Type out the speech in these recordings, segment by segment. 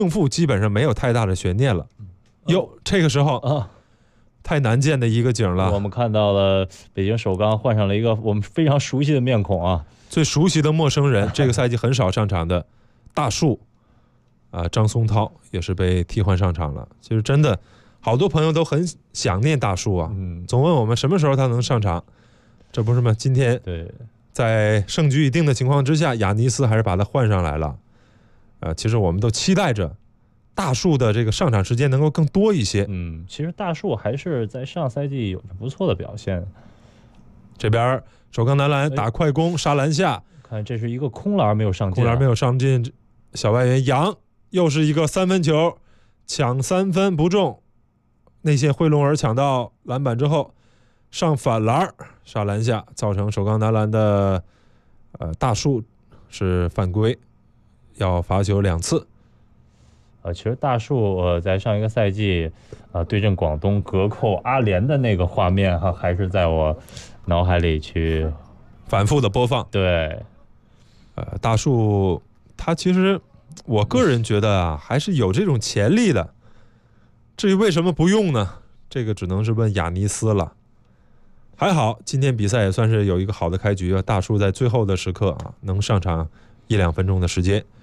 胜负基本上没有太大的悬念了。这个时候太难见的一个景了。 我们看到了北京首钢换上了一个我们非常熟悉的面孔啊， 最熟悉的陌生人，这个赛季很少上场的大树张松涛也是被替换上场了。其实真的好多朋友都很想念大树啊，总问我们什么时候他能上场，这不是吗？今天在胜局已定的情况之下，亚尼斯还是把他换上来了。其实我们都期待着大树的这个上场时间能够更多一些。 其实大树还是在上赛季有着不错的表现。 这边首钢男篮打快攻杀篮下， 看这是一个空篮没有上进， 空篮没有上进，小外援杨又是一个三分球，抢三分不中，内线惠龙尔抢到篮板之后上反篮杀篮下，造成首钢男篮的大树是犯规，要罚球2次。 其实大树在上一个赛季对阵广东隔扣阿联的那个画面还是在我脑海里去反复的播放。 对， 大树他其实我个人觉得还是有这种潜力的。至于为什么不用呢？这个只能是问亚尼斯了。还好今天比赛也算是有一个好的开局，大树在最后的时刻能上场1-2分钟的时间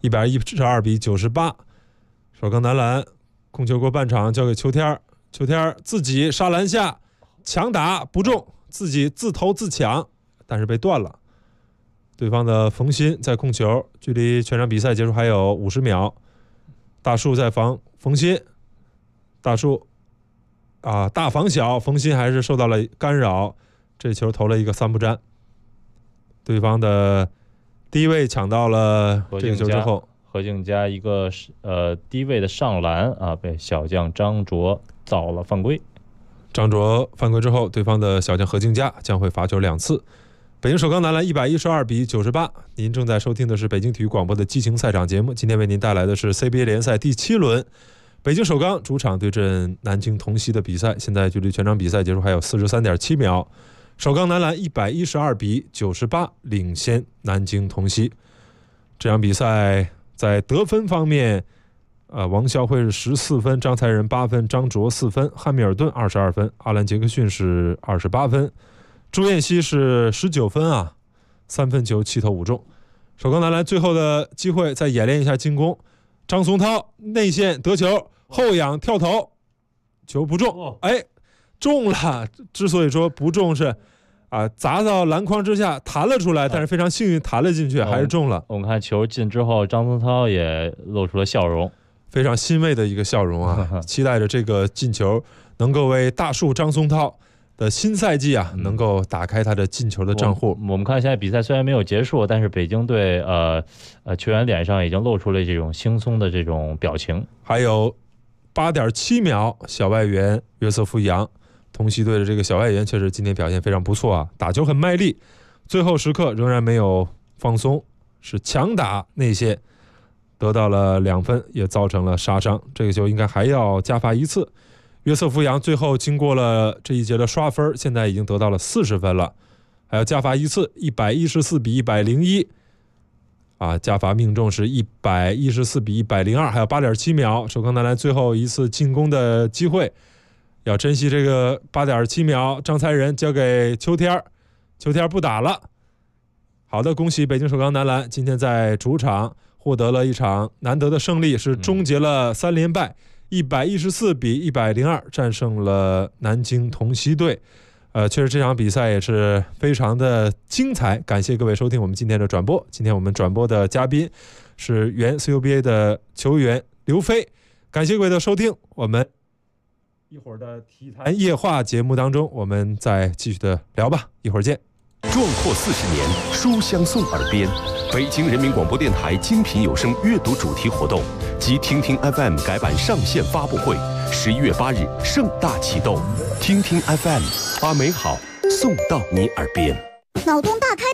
，112-98。首钢男篮控球过半场交给邱天，邱天自己杀篮下强打不中，自己自投自抢，但是被断了。对方的冯鑫在控球，距离全场比赛结束还有50秒。大树在防冯鑫，大树大防小，冯鑫还是受到了干扰，这球投了一个3不沾。对方的低位抢到了这个球之后， 何静佳一个低位的上篮被小将张卓造了犯规。 张卓犯规之后，对方的小将何静佳将会罚球2次。北京首钢男篮112-98。您正在收听的是北京体育广播的激情赛场节目，今天为您带来的是 CBA 联赛第7轮，北京首钢主场对阵南京同曦的比赛。现在距离全场比赛结束还有43.7秒，首钢男篮112-98领先南京同曦。这场比赛在得分方面，王孝慧是14分，张才仁8分，张卓4分，汉密尔顿22分，阿兰杰克逊是28分，朱彦曦是19分3分球7投5中。首钢男篮最后的机会再演练一下进攻，张松涛内线得球后仰跳投，球不中，中了。之所以说不中是砸到篮筐之下弹了出来，但是非常幸运弹了进去，还是中了。 我们看球进之后，张松涛也露出了笑容， 非常欣慰的一个笑容期待着这个进球能够为大树张松涛的新赛季能够打开他的进球的账户。 我们看现在比赛虽然没有结束，但是北京队球员脸上已经露出了这种轻松的这种表情。 还有8.7秒，小外援约瑟夫杨，同曦队的这个小外援确实今天表现非常不错打球很卖力，最后时刻仍然没有放松，是强打内线得到了2分，也造成了杀伤。这个球应该还要加罚1次。约瑟夫杨最后经过了这一节的刷分，现在已经得到了40分了，还要加罚1次，114-101加罚命中是114-102，还有8.7秒，首钢男篮最后一次进攻的机会，要珍惜这个8.7秒。张才仁交给邱天，邱天不打了。好的，恭喜北京首钢男篮今天在主场获得了一场难得的胜利，是终结了3连败，114-102战胜了南京同曦队。确实这场比赛也是非常的精彩，感谢各位收听我们今天的转播。今天我们转播的嘉宾是原 CUBA 的球员刘飞，感谢各位的收听。我们一会儿的体坛夜话节目当中，我们再继续的聊吧，一会儿见。 壮阔40年，书香送耳边。北京人民广播电台精品有声阅读主题活动及听听 FM 改版上线发布会，11月8日盛大启动。听听 FM， 把美好送到你耳边。 脑洞大开的环保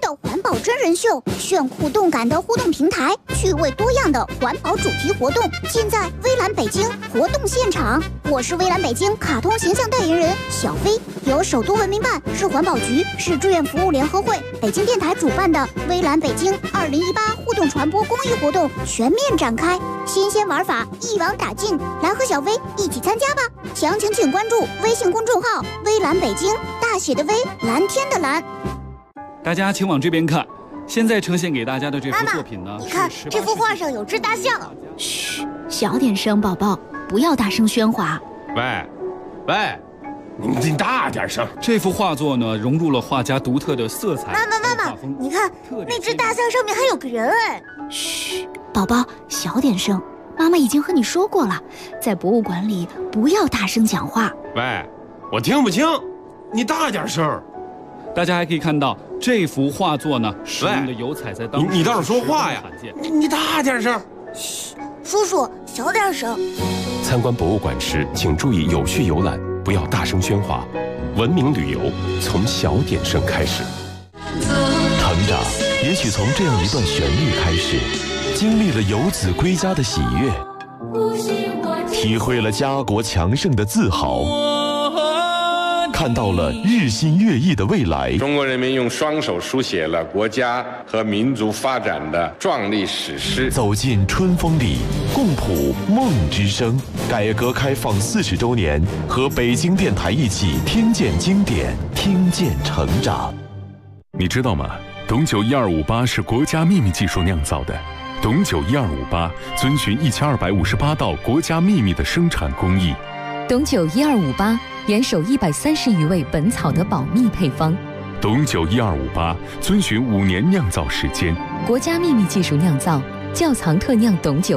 保真人秀，炫酷动感的互动平台，趣味多样的环保主题活动，尽在微蓝北京活动现场。我是微蓝北京卡通形象代言人小飞，由首都文明办、市环保局、市志愿服务联合会、北京电台主办的微蓝北京2018互动传播公益活动全面展开，新鲜玩法一网打尽，来和小飞一起参加吧！详情请关注微信公众号“微蓝北京”，大写的微，蓝天的蓝。 大家请往这边看，现在呈现给大家的这幅作品呢， 你看这幅画上有只大象。 嘘，小点声，宝宝，不要大声喧哗。 喂，你大点声。 这幅画作呢，融入了画家独特的色彩。 妈妈，你看那只大象上面还有个人哎。 嘘，宝宝，小点声。妈妈已经和你说过了，在博物馆里不要大声讲话。 喂，我听不清，你大点声。 大家还可以看到这幅画作呢，使用的油彩在当时你倒是说话呀！你大点声。 嘘，叔叔小点声。 参观博物馆时，请注意有序游览，不要大声喧哗。文明旅游从小点声开始。成长也许从这样一段旋律开始，经历了游子归家的喜悦，体会了家国强盛的自豪，看到了日新月异的未来。 中国人民用双手书写了国家和民族发展的壮丽史诗。 走进春风里，共谱梦之声。改革开放40周年，和北京电台一起听见经典，听见成长。 你知道吗？董酒1258是国家秘密技术酿造的。董酒1258遵循1258道国家秘密的生产工艺。 董酒1258严守130余位本草的保密配方。 董酒1258遵循5年酿造时间。 国家秘密技术酿造，窖藏特酿董酒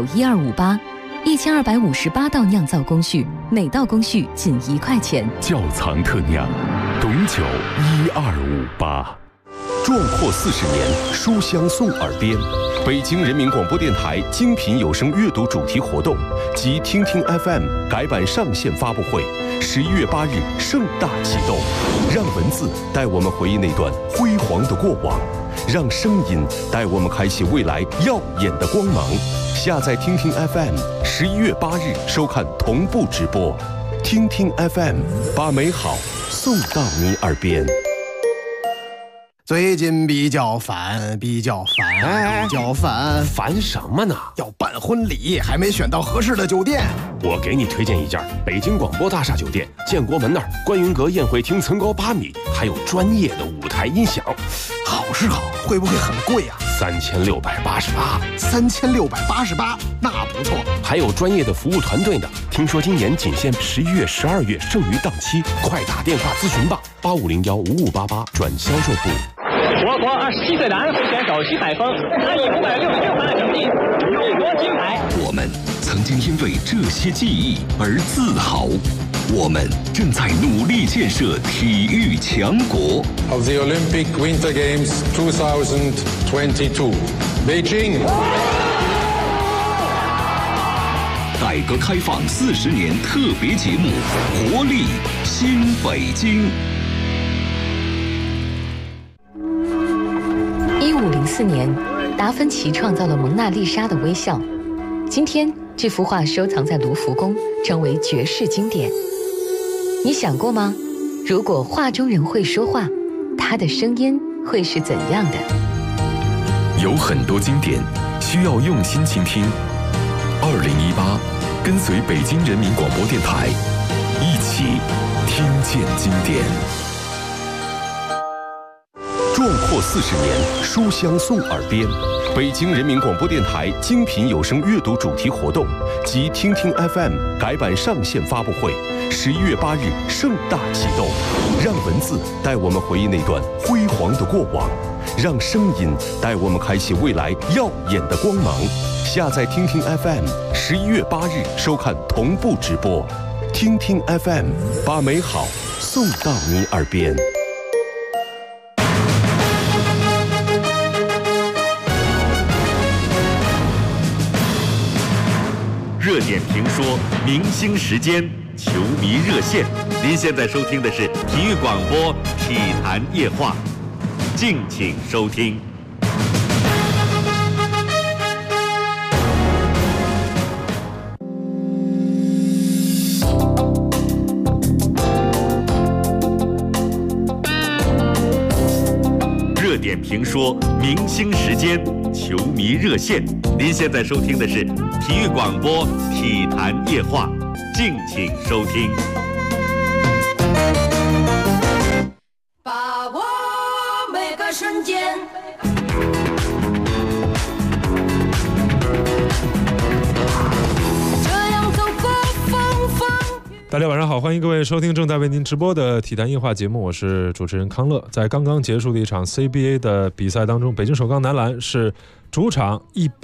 1258，1258道酿造工序，每道工序仅1块钱。 窖藏特酿，董酒1258。 壮阔40年，书香送耳边。北京人民广播电台精品有声阅读主题活动及听听 FM 改版上线发布会，11月8日盛大启动。让文字带我们回忆那段辉煌的过往，让声音带我们开启未来耀眼的光芒。下载听听 FM，11月8日收看同步直播。听听 FM， 把美好送到你耳边。 最近比较烦， 烦什么呢？ 要办婚礼，还没选到合适的酒店。 我给你推荐一家北京广播大厦酒店，建国门那儿观云阁宴会厅层高8米，还有专业的舞台音响。 好是好，会不会很贵啊 ？3688， 那不错。 还有专业的服务团队呢。听说今年仅限11月、12月，剩余档期，快打电话咨询吧，85015588转销售部。 我国27岁的安徽选手徐采峰，他以566分的成绩荣获金牌。 我们曾经因为这些记忆而自豪，我们正在努力建设体育强国。 Of the Olympic Winter Games 2022, Beijing。 改革开放40年特别节目《活力新北京》。 1504年，达芬奇创造了蒙娜丽莎的微笑。今天，这幅画收藏在卢浮宫，成为绝世经典。你想过吗？如果画中人会说话，他的声音会是怎样的？ 有很多经典需要用心倾听。2018，跟随北京人民广播电台，一起听见经典。 壮阔40年，书香送耳边。北京人民广播电台精品有声阅读主题活动及听听 FM 改版上线发布会，11月8日盛大启动。让文字带我们回忆那段辉煌的过往，让声音带我们开启未来耀眼的光芒。下载听听 FM，11月8日收看同步直播。听听 FM， 把美好送到你耳边。 热点评说，明星时间，球迷热线。您现在收听的是体育广播《体坛夜话》，敬请收听。 评说，明星时间，球迷热线。您现在收听的是体育广播《体坛夜话》，敬请收听。 把握每个瞬间。 大家晚上好，欢迎各位收听正在为您直播的体坛夜话节目，我是主持人康乐。在刚刚结束的一场 CBA 的比赛当中，北京首钢男篮是主场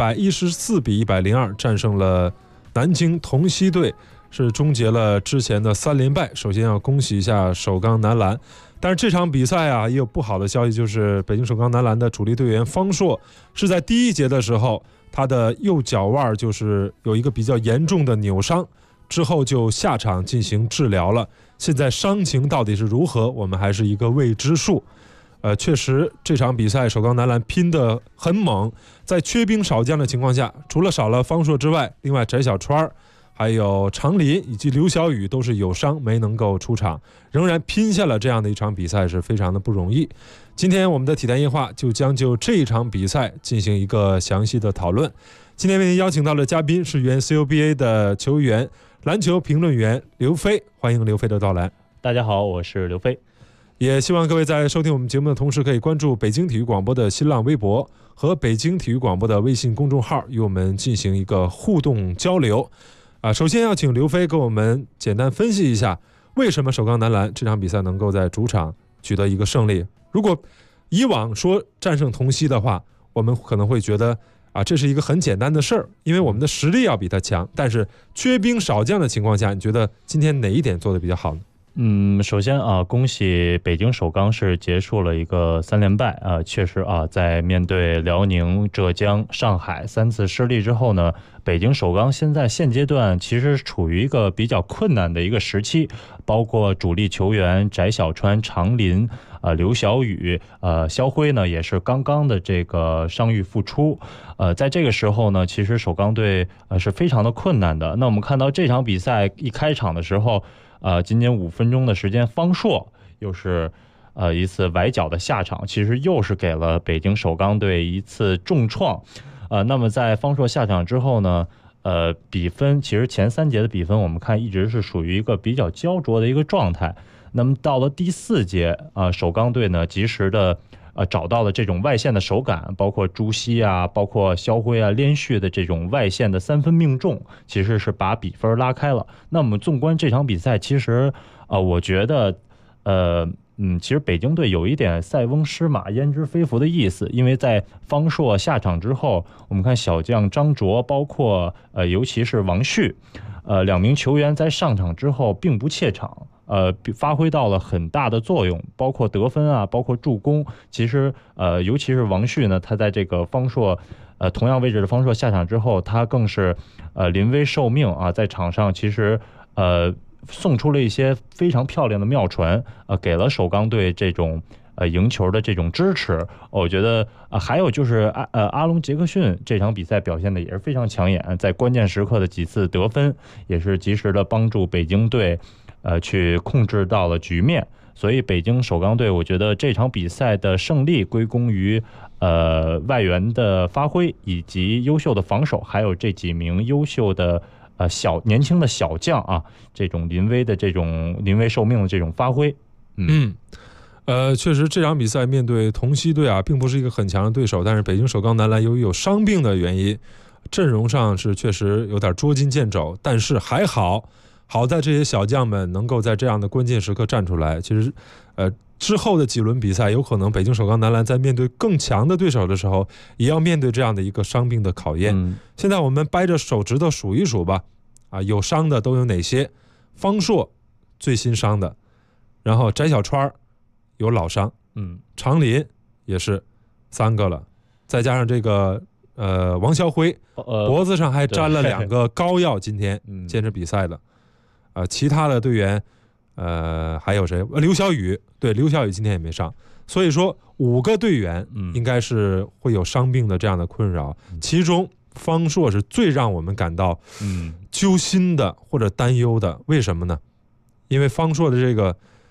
114比102战胜了南京同曦队，是终结了之前的3连败。首先要恭喜一下首钢男篮，但是这场比赛啊也有不好的消息，就是北京首钢男篮的主力队员方硕是在第一节的时候，他的右脚腕就是有一个比较严重的扭伤，之后就下场进行治疗了。现在伤情到底是如何，我们还是一个未知数。确实这场比赛首钢男篮拼得很猛，在缺兵少将的情况下，除了少了方硕之外，另外翟小川还有常林以及刘晓宇都是有伤没能够出场，仍然拼下了这样的一场比赛，是非常的不容易。今天我们的体坛夜话就将就这一场比赛进行一个详细的讨论。今天为您邀请到的嘉宾是原 CUBA 的球员、篮球评论员刘飞，欢迎刘飞的到来。 大家好，我是刘飞。 也希望各位在收听我们节目的同时，可以关注北京体育广播的新浪微博和北京体育广播的微信公众号，与我们进行一个互动交流。首先要请刘飞给我们简单分析一下，为什么首钢男篮这场比赛能够在主场取得一个胜利。如果以往说战胜同曦的话，我们可能会觉得这是一个很简单的事儿，因为我们的实力要比他强，但是缺兵少将的情况下，你觉得今天哪一点做得比较好呢？ 首先恭喜北京首钢是结束了一个3连败确实在面对辽宁、浙江、上海3次失利之后呢，北京首钢现阶段其实处于一个比较困难的一个时期，包括主力球员翟小川、常林、刘晓宇、肖辉呢也是刚刚的这个伤愈复出，在这个时候呢，其实首钢队是非常的困难的。那我们看到这场比赛一开场的时候，仅仅5分钟的时间，方硕又是一次崴脚的下场，其实又是给了北京首钢队一次重创。那么在方硕下场之后呢，比分其实前3节的比分我们看一直是属于一个比较焦灼的一个状态。那么到了第4节首钢队呢及时的找到了这种外线的手感，包括朱熹包括肖辉连续的这种外线的3分命中，其实是把比分拉开了。那么纵观这场比赛，其实我觉得其实北京队有一点塞翁失马焉知非福的意思，因为在方硕下场之后，我们看小将张卓，包括尤其是王旭2名球员在上场之后并不怯场，发挥到了很大的作用，包括得分包括助攻。其实尤其是王旭呢，他在这个方硕同样位置的方硕下场之后，他更是临危受命在场上其实送出了一些非常漂亮的妙传，给了首钢队这种赢球的这种支持。我觉得还有就是阿隆杰克逊这场比赛表现的也是非常抢眼，在关键时刻的几次得分也是及时的帮助北京队去控制到了局面。所以北京首钢队我觉得这场比赛的胜利归功于外援的发挥，以及优秀的防守，还有这几名优秀的年轻的小将这种临危受命的这种发挥。 确实这场比赛面对同曦队并不是一个很强的对手，但是北京首钢男篮由于有伤病的原因，阵容上是确实有点捉襟见肘，但是还好在这些小将们能够在这样的关键时刻站出来。其实之后的几轮比赛，有可能北京首钢男篮在面对更强的对手的时候，也要面对这样的一个伤病的考验。现在我们掰着手指头数一数吧，有伤的都有哪些？方硕最新伤的，然后翟小川有老伤，常林也是3个了，再加上这个王肖辉脖子上还沾了2个膏药，今天坚持比赛的。其他的队员还有谁？刘晓宇，对，刘晓宇今天也没上。所以说5个队员应该是会有伤病的这样的困扰，其中方硕是最让我们感到揪心的或者担忧的。为什么呢？因为方硕的这个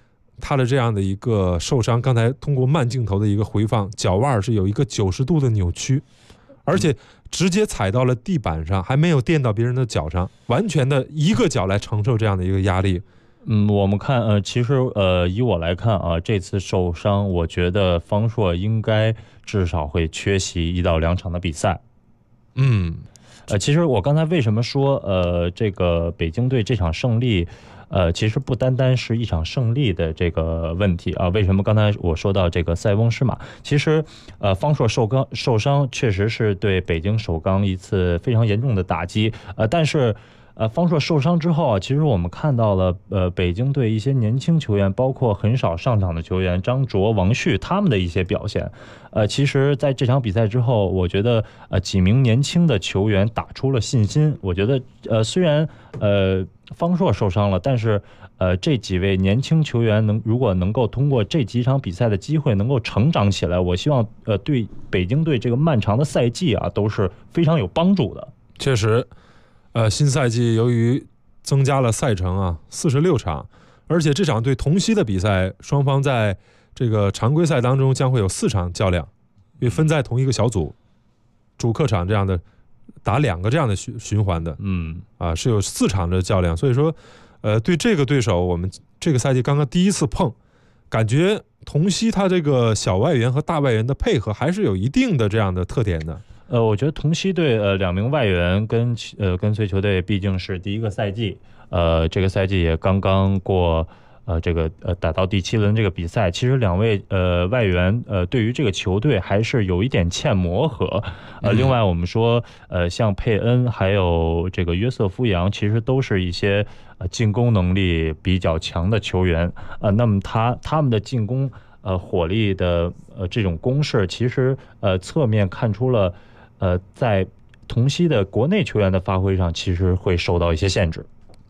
他的这样的一个受伤，刚才通过慢镜头的一个回放，脚腕是有一个90度的扭曲，而且直接踩到了地板上，还没有垫到别人的脚上，完全的一个脚来承受这样的一个压力。 我们看其实以我来看啊，这次受伤，我觉得方硕应该至少会缺席1到2场的比赛。其实我刚才为什么说这个北京队这场胜利，其实不单单是一场胜利的这个问题啊。为什么刚才我说到这个塞翁失马？其实方硕受伤确实是对北京首钢一次非常严重的打击，但是方硕受伤之后啊，其实我们看到了北京队一些年轻球员，包括很少上场的球员张卓、王旭他们的一些表现。其实在这场比赛之后，我觉得几名年轻的球员打出了信心。我觉得虽然方硕受伤了，但是这几位年轻球员如果能够通过这几场比赛的机会能够成长起来，我希望对北京队这个漫长的赛季啊都是非常有帮助的。 确实。新赛季由于增加了赛程啊，46场，而且这场对同曦的比赛，双方在这个常规赛当中将会有4场较量，因为分在同一个小组，主客场这样的打2个这样的循环的，是有4场的较量，所以说，对这个对手，我们这个赛季刚刚第一次碰，感觉同曦他这个小外援和大外援的配合还是有一定的这样的特点的。 我觉得同曦队2名外援跟随球队毕竟是第一个赛季，这个赛季也刚刚过这个打到第7轮这个比赛，其实2位外援对于这个球队还是有一点欠磨合。另外我们说像佩恩还有这个约瑟夫杨，其实都是一些进攻能力比较强的球员，那么他们的进攻火力的这种攻势，其实侧面看出了在同曦的国内球员的发挥上，其实会受到一些限制。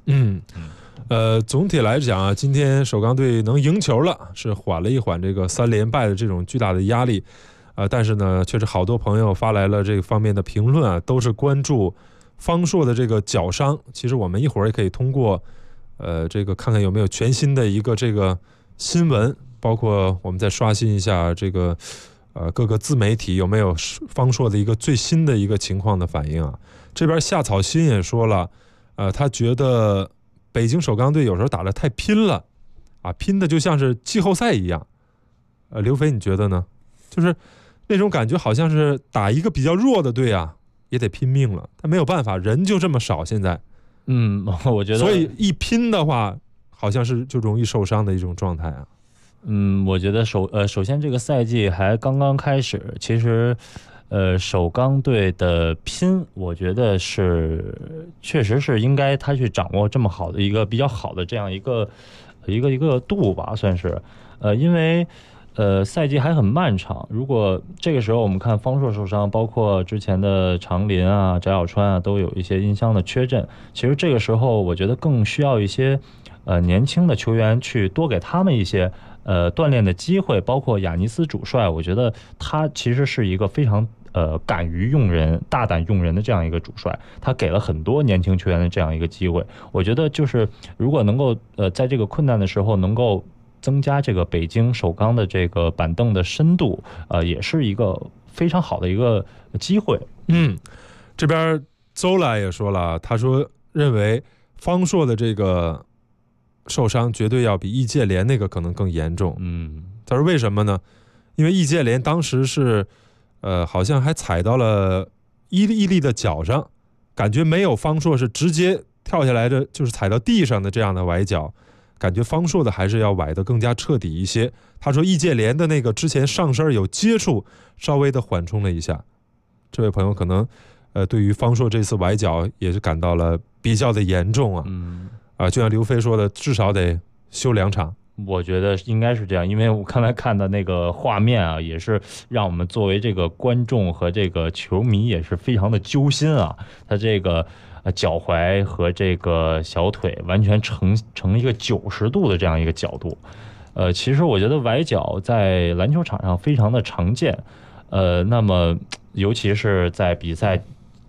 总体来讲啊，今天首钢队能赢球了，是缓了一缓这个3连败的这种巨大的压力。但是呢，确实好多朋友发来了这个方面的评论啊，都是关注方硕的这个脚伤。其实我们一会儿也可以通过这个看看有没有全新的一个这个新闻，包括我们再刷新一下这个各个自媒体有没有方硕的一个最新的一个情况的反应啊。这边夏草新也说了，他觉得北京首钢队有时候打得太拼了啊，拼的就像是季后赛一样。刘飞你觉得呢？就是那种感觉好像是打一个比较弱的队啊也得拼命了，但没有办法，人就这么少现在。 我觉得所以一拼的话好像是就容易受伤的一种状态啊。 我觉得首先这个赛季还刚刚开始，其实首钢队的拼，我觉得确实是应该他去掌握这么好的一个比较好的这样一个度吧，算是因为赛季还很漫长。如果这个时候我们看方硕受伤，包括之前的长林啊、翟小川啊，都有一些因伤的缺阵，其实这个时候我觉得更需要一些年轻的球员去多给他们一些锻炼的机会，包括亚尼斯主帅，我觉得他其实是一个非常敢于用人、大胆用人的这样一个主帅，他给了很多年轻球员的这样一个机会。我觉得就是如果能够在这个困难的时候能够增加这个北京首钢的这个板凳的深度，也是一个非常好的一个机会。 这边邹来也说了，他说认为方硕的这个受伤绝对要比易建联那个可能更严重。他说为什么呢？因为易建联当时是好像还踩到了伊利的脚上，感觉没有方硕是直接跳下来的，就是踩到地上的这样的崴脚，感觉方硕的还是要崴得更加彻底一些。他说易建联的那个之前上身有接触，稍微的缓冲了一下。这位朋友可能对于方硕这次崴脚也是感到了比较的严重啊。就像刘飞说的，至少得休2场。 我觉得应该是这样，因为我刚才看的那个画面啊，也是让我们作为这个观众和这个球迷也是非常的揪心啊。他这个脚踝和这个小腿完全成一个90度的这样一个角度。其实我觉得崴脚在篮球场上非常的常见。那么尤其是在比赛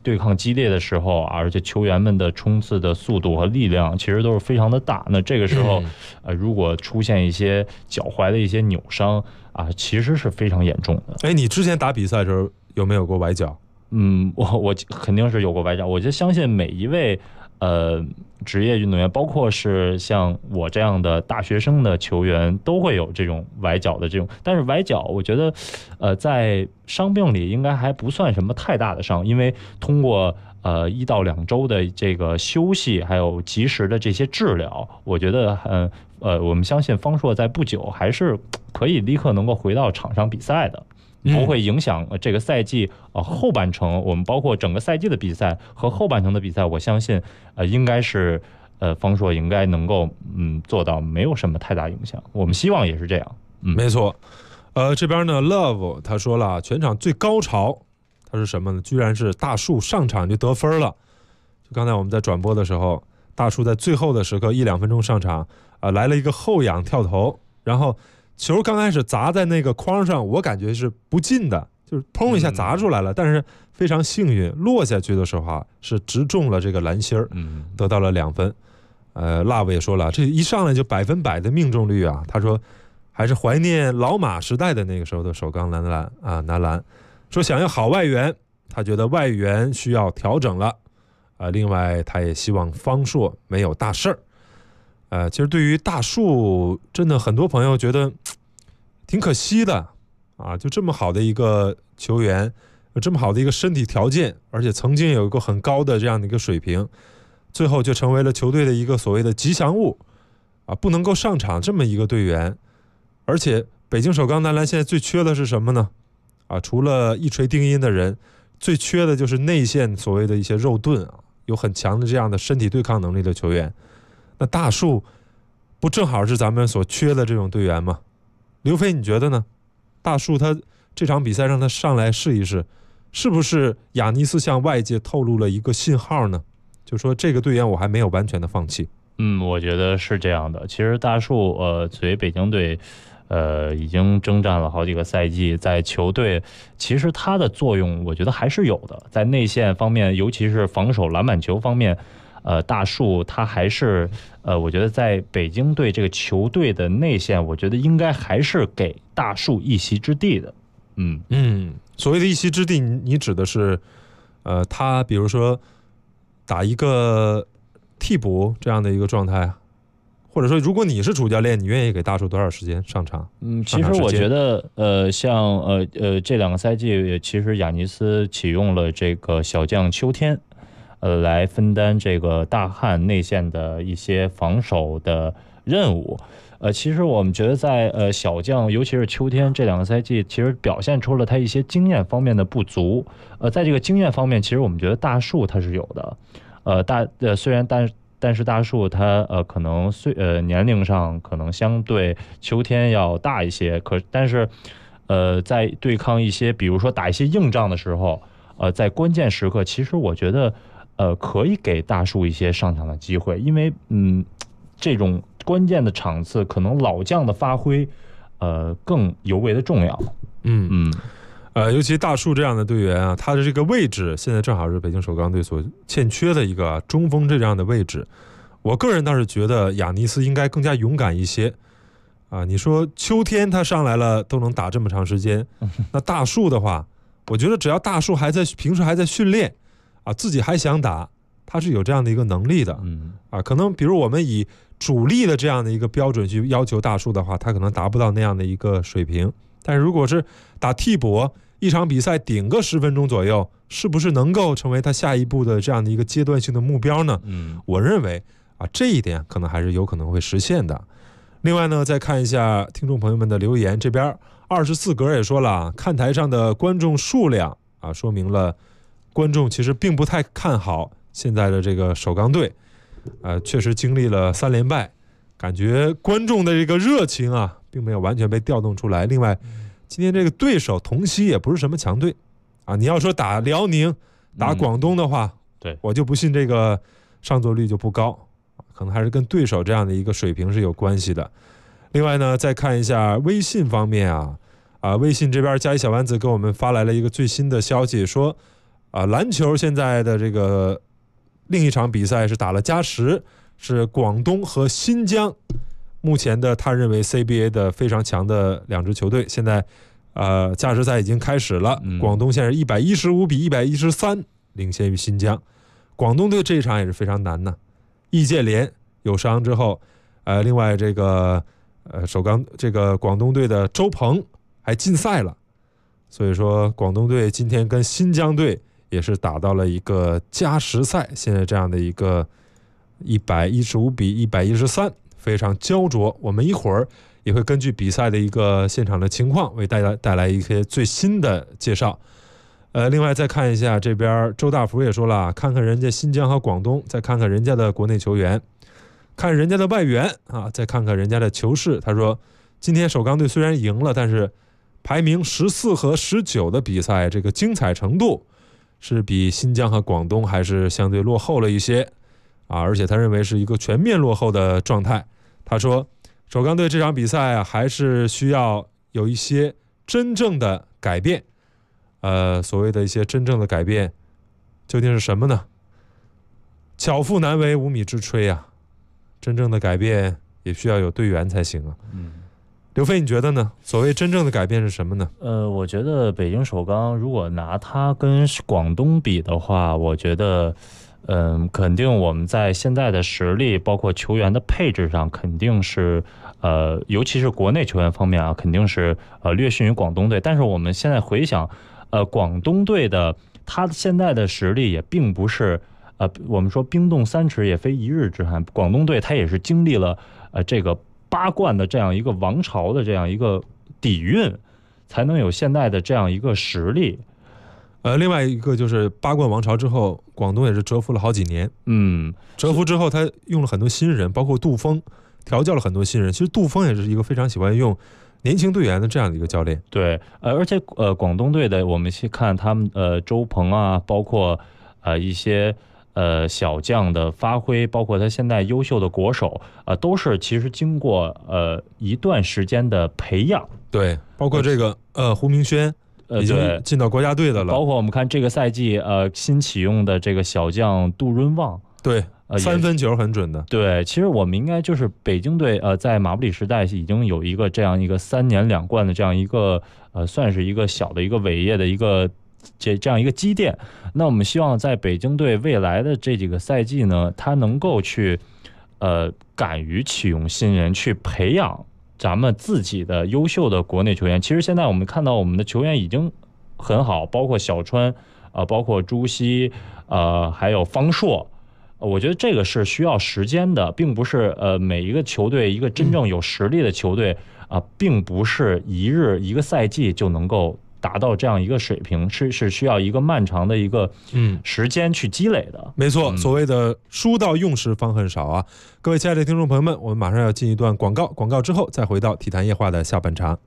对抗激烈的时候，而且球员们的冲刺的速度和力量其实都是非常的大。那这个时候，如果出现一些脚踝的一些扭伤啊，其实是非常严重的。 哎，你之前打比赛的时候有没有过崴脚？ 我肯定是有过崴脚。我就相信每一位职业运动员，包括是像我这样的大学生的球员，都会有这种崴脚的这种。但是崴脚，我觉得在伤病里应该还不算什么太大的伤，因为通过1到2周的这个休息，还有及时的这些治疗，我觉得我们相信方硕在不久还是可以立刻能够回到场上比赛的。不会影响这个赛季后半程，我们包括整个赛季的比赛和后半程的比赛，我相信应该是方硕应该能够做到没有什么太大影响，我们希望也是这样。 没错。这边呢 Love 他说了，全场最高潮他是什么呢？居然是大树上场就得分了。就刚才我们在转播的时候，大树在最后的时刻1-2分钟上场来了一个后仰跳投，然后球刚开始砸在那个框上，我感觉是不进的，就是砰一下砸出来了，但是非常幸运，落下去的时候是直中了这个篮心儿，得到了2分。Love 也说了，这一上来就100%的命中率啊，他说还是怀念老马时代的那个时候的首钢男篮，说想要好外援，他觉得外援需要调整了，另外他也希望方硕没有大事儿。其实对于大树，真的很多朋友觉得挺可惜的啊！就这么好的一个球员，有这么好的一个身体条件，而且曾经有一个很高的这样的一个水平，最后就成为了球队的一个所谓的吉祥物啊，不能够上场这么一个队员。而且北京首钢男篮现在最缺的是什么呢？除了一锤定音的人，最缺的就是内线所谓的一些肉盾啊，有很强的这样的身体对抗能力的球员。那大树不正好是咱们所缺的这种队员吗？刘飞，你觉得呢？大树他这场比赛让他上来试一试，是不是亚尼斯向外界透露了一个信号呢？就说这个队员我还没有完全的放弃。 我觉得是这样的。其实大树随北京队已经征战了好几个赛季，在球队其实他的作用我觉得还是有的，在内线方面，尤其是防守篮板球方面。大树他还是我觉得在北京队这个球队的内线，我觉得应该还是给大树一席之地的。 所谓的一席之地，你指的是他比如说打一个替补这样的一个状态，或者说如果你是主教练，你愿意给大树多少时间上场？ 其实我觉得像这2个赛季，其实亚尼斯启用了这个小将秋天。来分担这个大汉内线的一些防守的任务。其实我们觉得在小将，尤其是秋天这2个赛季，其实表现出了他一些经验方面的不足。在这个经验方面，其实我们觉得大树他是有的。虽然但是大树他可能年龄上可能相对秋天要大一些，但是在对抗一些比如说打一些硬仗的时候，在关键时刻，其实我觉得。可以给大树一些上场的机会，因为这种关键的场次，可能老将的发挥，更尤为的重要。 尤其大树这样的队员啊，他的这个位置现在正好是北京首钢队所欠缺的一个中锋这样的位置。我个人倒是觉得亚尼斯应该更加勇敢一些啊。你说秋天他上来了都能打这么长时间，那大树的话，我觉得只要大树平时还在训练。自己还想打，他是有这样的一个能力的。可能比如我们以主力的这样的一个标准去要求大树的话，他可能达不到那样的一个水平。但是如果是打替补，一场比赛顶个10分钟左右，是不是能够成为他下一步的这样的一个阶段性的目标呢？我认为这一点可能还是有可能会实现的。另外呢，再看一下听众朋友们的留言，这边24格也说了，看台上的观众数量说明了。观众其实并不太看好现在的这个首钢队，确实经历了3连败，感觉观众的这个热情并没有完全被调动出来。另外，今天这个对手同曦也不是什么强队你要说打辽宁、打广东的话， 对， 我就不信这个上座率就不高，可能还是跟对手这样的一个水平是有关系的。另外呢，再看一下微信方面微信这边佳怡小丸子给我们发来了一个最新的消息，说篮球现在的这个另一场比赛是打了加时，是广东和新疆，目前的他认为 CBA 的非常强的2支球队。现在加时赛已经开始了，广东现在是115比113领先于新疆。广东队这一场也是非常难呢，易建联有伤之后，另外这个首钢这个广东队的周鹏还禁赛了，所以说广东队今天跟新疆队也是打到了一个加时赛，现在这样的一个115比113，非常焦灼。我们一会儿也会根据比赛的一个现场的情况，为大家带来一些最新的介绍。另外再看一下这边，周大福也说了，看看人家新疆和广东，再看看人家的国内球员，看人家的外援啊，再看看人家的球市。他说，今天首钢队虽然赢了，但是排名14和19的比赛，这个精彩程度是比新疆和广东还是相对落后了一些啊，而且他认为是一个全面落后的状态。他说，首钢队这场比赛还是需要有一些真正的改变。所谓的一些真正的改变，究竟是什么呢？巧妇难为无米之炊啊！真正的改变也需要有队员才行啊。刘飞，你觉得呢？所谓真正的改变是什么呢？ 我觉得北京首钢如果拿它跟广东比的话，我觉得，肯定我们在现在的实力，包括球员的配置上，肯定是，尤其是国内球员方面啊，肯定是略逊于广东队。但是我们现在回想，广东队的他现在的实力也并不是，我们说冰冻三尺也非一日之寒。广东队他也是经历了这个8冠的这样一个王朝的这样一个底蕴，才能有现在的这样一个实力。 另外一个就是8冠王朝之后，广东也是蛰伏了好几年。蛰伏之后，他用了很多新人，包括杜峰，调教了很多新人。其实杜峰也是一个非常喜欢用年轻队员的这样的一个教练。 对，而且广东队的我们去看他们周鹏啊，包括一些小将的发挥，包括他现在优秀的国手都是其实经过一段时间的培养。 对，包括这个胡明轩已经进到国家队的了。 包括我们看这个赛季新启用的这个小将杜润旺， 对。3分球很准的。 对，其实我们应该就是北京队在马布里时代已经有一个这样一个3年2冠的这样一个算是一个小的一个伟业的一个这样一个积淀。那我们希望在北京队未来的这几个赛季呢，他能够去敢于启用新人，去培养咱们自己的优秀的国内球员。其实现在我们看到我们的球员已经很好，包括小川包括朱熹还有方硕。我觉得这个是需要时间的，并不是每一个球队，一个真正有实力的球队并不是一个赛季就能够达到这样一个水平，是需要一个漫长的一个时间去积累的。 没错，所谓的书到用时方恨少啊！各位亲爱的听众朋友们，我们马上要进一段广告，广告之后再回到体坛夜话的下半场。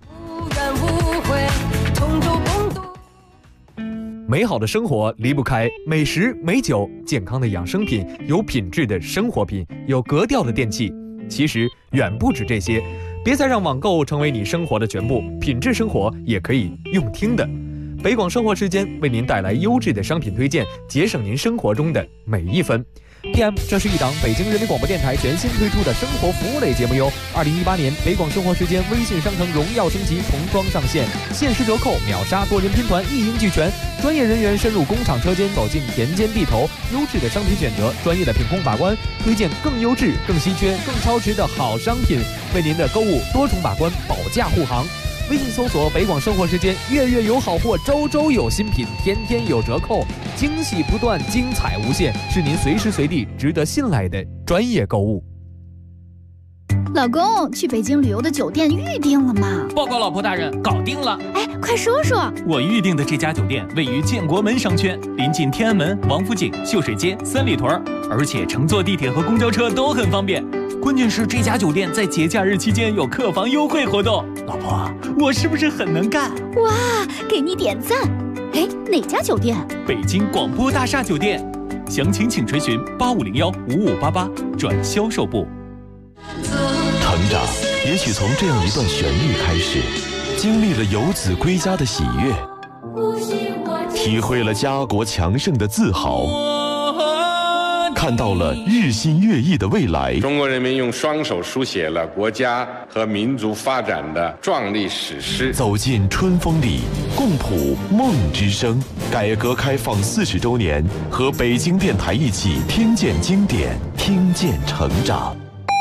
美好的生活离不开美食、美酒、健康的养生品、有品质的生活品、有格调的电器。其实远不止这些，别再让网购成为你生活的全部，品质生活也可以用听的。北广生活时间为您带来优质的商品推荐，节省您生活中的每一分。PM， 这是一档北京人民广播电台全新推出的生活服务类节目哟。2018年北广生活时间微信商城荣耀升级重装上线，限时折扣、秒杀、多人拼团一应俱全，专业人员深入工厂车间，走进田间地头，优质的商品选择，专业的品控把关，推荐更优质、更稀缺、更超值的好商品，为您的购物多重把关，保价护航。微信搜索北广生活时间，月月有好货，周周有新品，天天有折扣，惊喜不断，精彩无限，是您随时随地值得信赖的专业购物。 老公，去北京旅游的酒店预定了吗？ 报告老婆大人，搞定了。 哎，快说说。 我预定的这家酒店位于建国门商圈，临近天安门、王府井、秀水街、三里屯，而且乘坐地铁和公交车都很方便。关键是这家酒店在节假日期间有客房优惠活动。老婆，我是不是很能干？ 哇，给你点赞。哎，哪家酒店？ 北京广播大厦酒店。详情请垂询8501-5588转销售部。 成长也许从这样一段旋律开始，经历了游子归家的喜悦， 体会了家国强盛的自豪，看到了日新月异的未来。 中国人民用双手书写了国家和民族发展的壮丽史诗。 走进春风里，共谱梦之声。改革开放40周年，和北京电台一起听见经典，听见成长。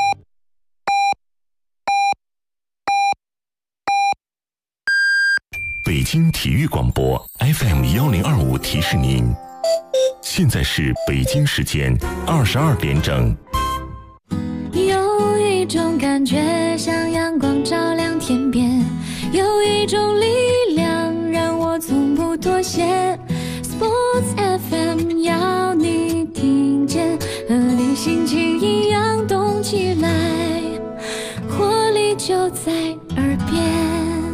北京体育广播 FM1025提示您，现在是北京时间22点整。 有一种感觉像阳光照亮天边，有一种力量让我从不妥协。Sports FM 要你听见，和你心情一样动起来，活力就在耳边。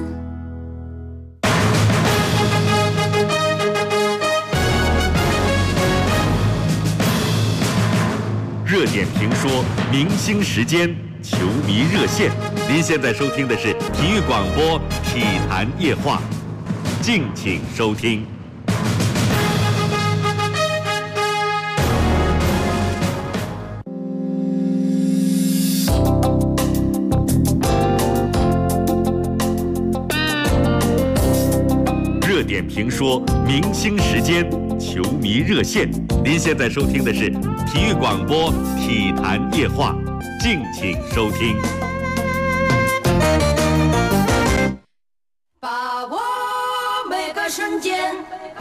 热点评说，明星时间，球迷热线。您现在收听的是体育广播《体坛夜话》，敬请收听。热点评说，明星时间，球迷热线。您现在收听的是体育广播《体坛夜话》，敬请收听。 把握每个瞬间。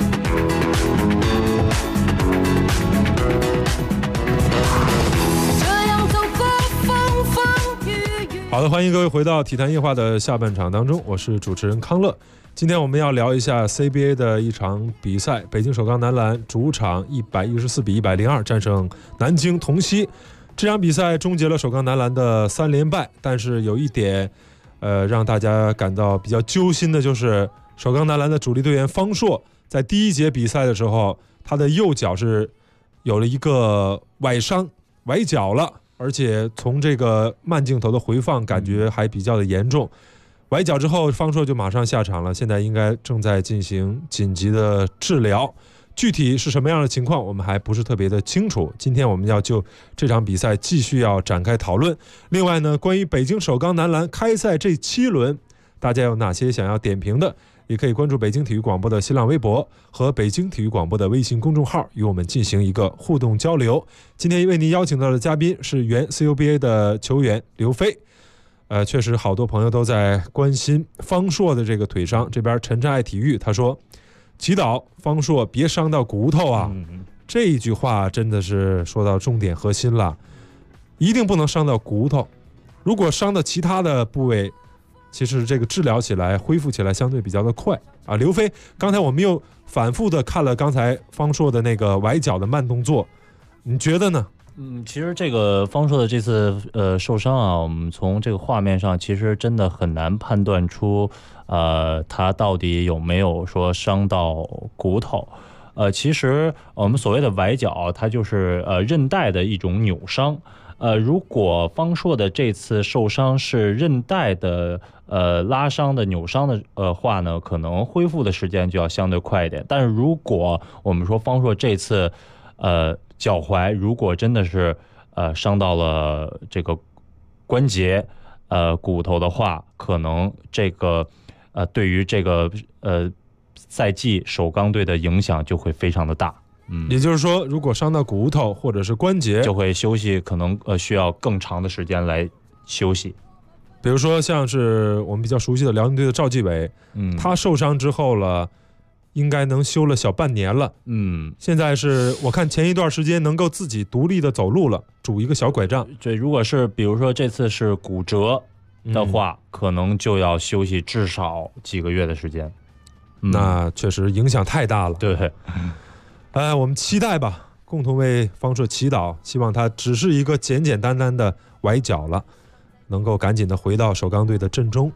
这样走过风风雨雨。 好的，欢迎各位回到体坛夜话的下半场当中，我是主持人康乐。今天我们要聊一下 CBA 的一场比赛，北京首钢男篮主场114比102战胜南京同曦。这场比赛终结了首钢男篮的3连败，但是有一点让大家感到比较揪心的就是首钢男篮的主力队员方硕在第一节比赛的时候，他的右脚是有了一个崴伤，崴脚了，而且从这个慢镜头的回放感觉还比较的严重。崴脚之后，方硕就马上下场了，现在应该正在进行紧急的治疗。具体是什么样的情况，我们还不是特别的清楚。今天我们要就这场比赛继续要展开讨论。另外呢，关于北京首钢男篮开赛这7轮，大家有哪些想要点评的，也可以关注北京体育广播的新浪微博和北京体育广播的微信公众号，与我们进行一个互动交流。今天为您邀请到的嘉宾是原 CUBA 的球员刘飞。确实好多朋友都在关心方硕的这个腿伤。这边陈真爱体育他说，祈祷方硕别伤到骨头啊。这一句话真的是说到重点核心了，一定不能伤到骨头。如果伤到其他的部位，其实这个治疗起来恢复起来相对比较的快啊。刘飞，刚才我们又反复的看了刚才方硕的那个崴脚的慢动作，你觉得呢？ 其实这个方硕的这次受伤啊，我们从这个画面上其实真的很难判断出他到底有没有说伤到骨头。其实我们所谓的崴脚，它就是韧带的一种扭伤。如果方硕的这次受伤是韧带的拉伤的扭伤的话呢，可能恢复的时间就要相对快一点。但是如果我们说方硕这次脚踝如果真的是伤到了这个关节骨头的话，可能这个对于这个赛季首钢队的影响就会非常的大。 也就是说，如果伤到骨头或者是关节， 就会休息，可能需要更长的时间来休息。 比如说像是我们比较熟悉的辽宁队的赵继伟，他受伤之后了，应该能休了小半年了。现在是我看前一段时间能够自己独立的走路了，拄一个小拐杖。 对，如果是比如说这次是骨折的话，可能就要休息至少几个月的时间。 那确实影响太大了。 对， 我们期待吧，共同为方硕祈祷，希望他只是一个简简单单的崴脚了，能够赶紧的回到首钢队的阵中。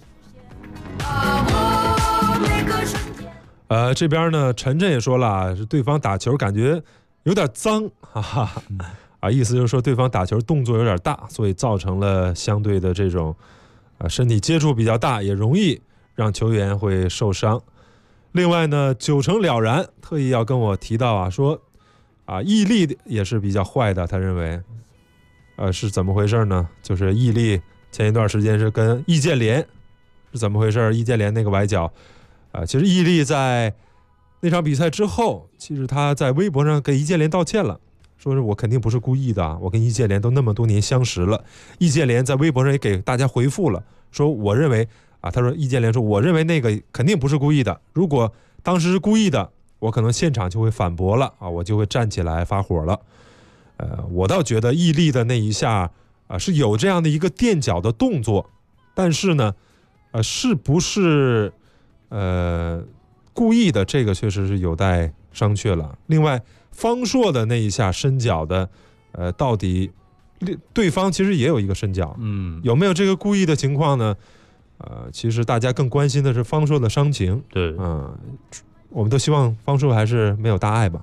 这边呢，陈真也说了，是对方打球感觉有点脏，哈哈，意思就是说对方打球动作有点大，所以造成了相对的这种身体接触比较大，也容易让球员会受伤。 另外呢，9成了然特意要跟我提到啊，说啊，易立也是比较坏的，他认为，是怎么回事呢？就是易立前一段时间是跟易建联是怎么回事？易建联那个崴脚，其实易立在那场比赛之后，其实他在微博上给易建联道歉了。说是我肯定不是故意的，我跟易建联都那么多年相识了。易建联在微博上也给大家回复了，说我认为啊，他说易建联说我认为那个肯定不是故意的，如果当时是故意的，我可能现场就会反驳了啊，我就会站起来发火了。我倒觉得易立的那一下是有这样的一个垫脚的动作，但是呢，是不是故意的，这个确实是有待商榷了。另外，方硕的那一下伸脚的，到底对方其实也有一个伸脚，有没有这个故意的情况呢？其实大家更关心的是方硕的伤情， 对， 我们都希望方硕还是没有大碍吧。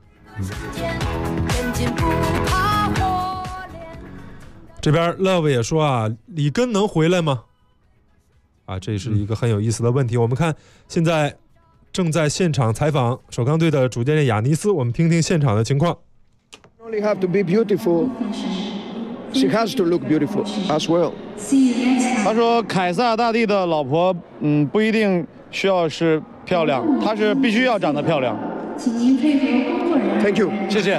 这边 Love 也说啊，里根能回来吗？这是一个很有意思的问题。我们看现在正在现场采访首钢队的主教练雅尼斯，我们听听现场的情况。 Only have to be beautiful. She has to look beautiful as well. 他说凯撒大帝的老婆，不一定需要是漂亮，她是必须要长得漂亮。 请您配合工作人员。Thank you， 谢谢。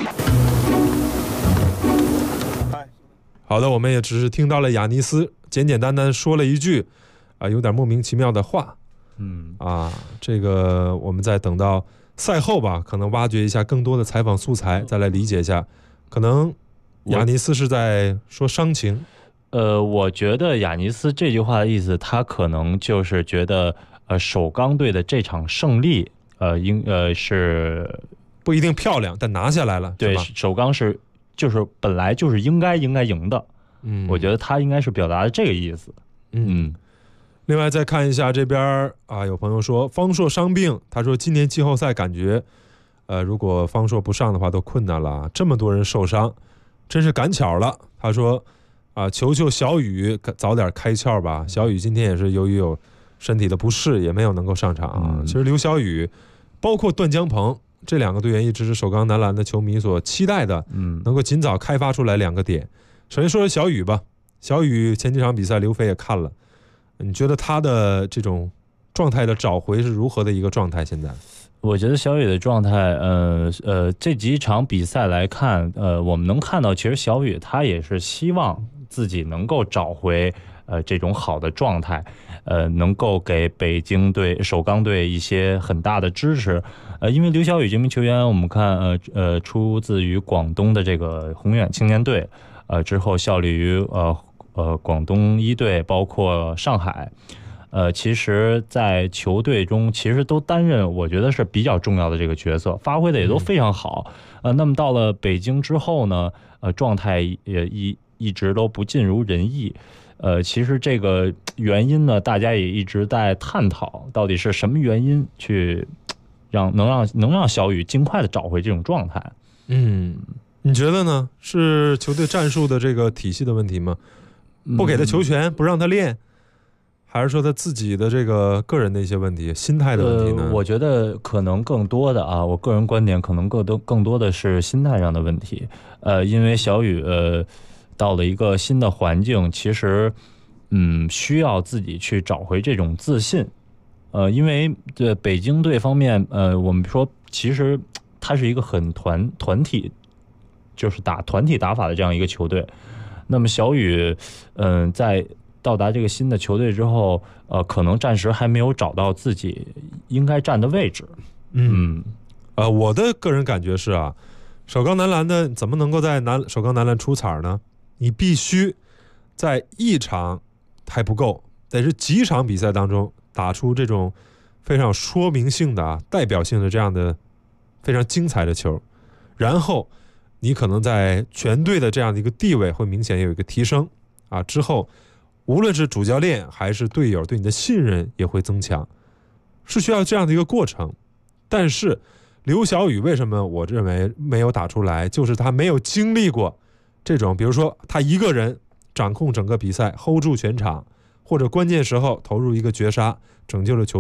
好的，我们也只是听到了雅尼斯简简单单说了一句有点莫名其妙的话。这个我们再等到赛后吧，可能挖掘一下更多的采访素材，再来理解一下。可能雅尼斯是在说伤情。 我觉得雅尼斯这句话的意思，他可能就是觉得首钢队的这场胜利，是不一定漂亮，但拿下来了， 对，首钢就是本来就是应该赢的。我觉得他应该是表达的这个意思。 另外再看一下这边有朋友说方硕伤病，他说今年季后赛感觉如果方硕不上的话都困难了，这么多人受伤真是赶巧了。他说求求小雨早点开窍吧，小雨今天也是由于有身体的不适也没有能够上场。其实刘晓宇包括段江鹏这两个队员一直是首钢男篮的球迷所期待的，能够尽早开发出来两个点。首先说说小雨吧，小雨前几场比赛刘飞也看了，你觉得他的这种状态的找回是如何的一个状态？现在我觉得小雨的状态，这几场比赛来看，我们能看到，其实小雨他也是希望自己能够找回这种好的状态，能够给北京队首钢队一些很大的支持。因为刘晓宇这名球员，我们看出自于广东的这个宏远青年队，之后效力于广东一队，包括上海。其实在球队中其实都担任我觉得是比较重要的这个角色，发挥的也都非常好。那么到了北京之后呢，状态也一直都不尽如人意。其实这个原因呢，大家也一直在探讨，到底是什么原因去能让小雨尽快的找回这种状态。 你觉得呢？是球队战术的这个体系的问题吗？不给他球权，不让他练，还是说他自己的这个个人的一些问题、心态的问题呢？ 我觉得可能更多的我个人观点可能更多的是心态上的问题。因为小雨到了一个新的环境，其实需要自己去找回这种自信。因为北京队方面，我们说其实它是一个很团体，就是打团体打法的这样一个球队。那么小雨在到达这个新的球队之后，可能暂时还没有找到自己应该站的位置。 我的个人感觉是首钢男篮的怎么能够在首钢男篮出彩呢？你必须在一场还不够，得是几场比赛当中打出这种非常有说明性的代表性的这样的非常精彩的球，然后你可能在全队的这样的一个地位会明显有一个提升之后无论是主教练还是队友对你的信任也会增强，是需要这样的一个过程。但是刘晓宇为什么我认为没有打出来，就是他没有经历过这种，比如说他一个人掌控整个比赛 hold 住全场，或者关键时候投入一个绝杀拯救了球队，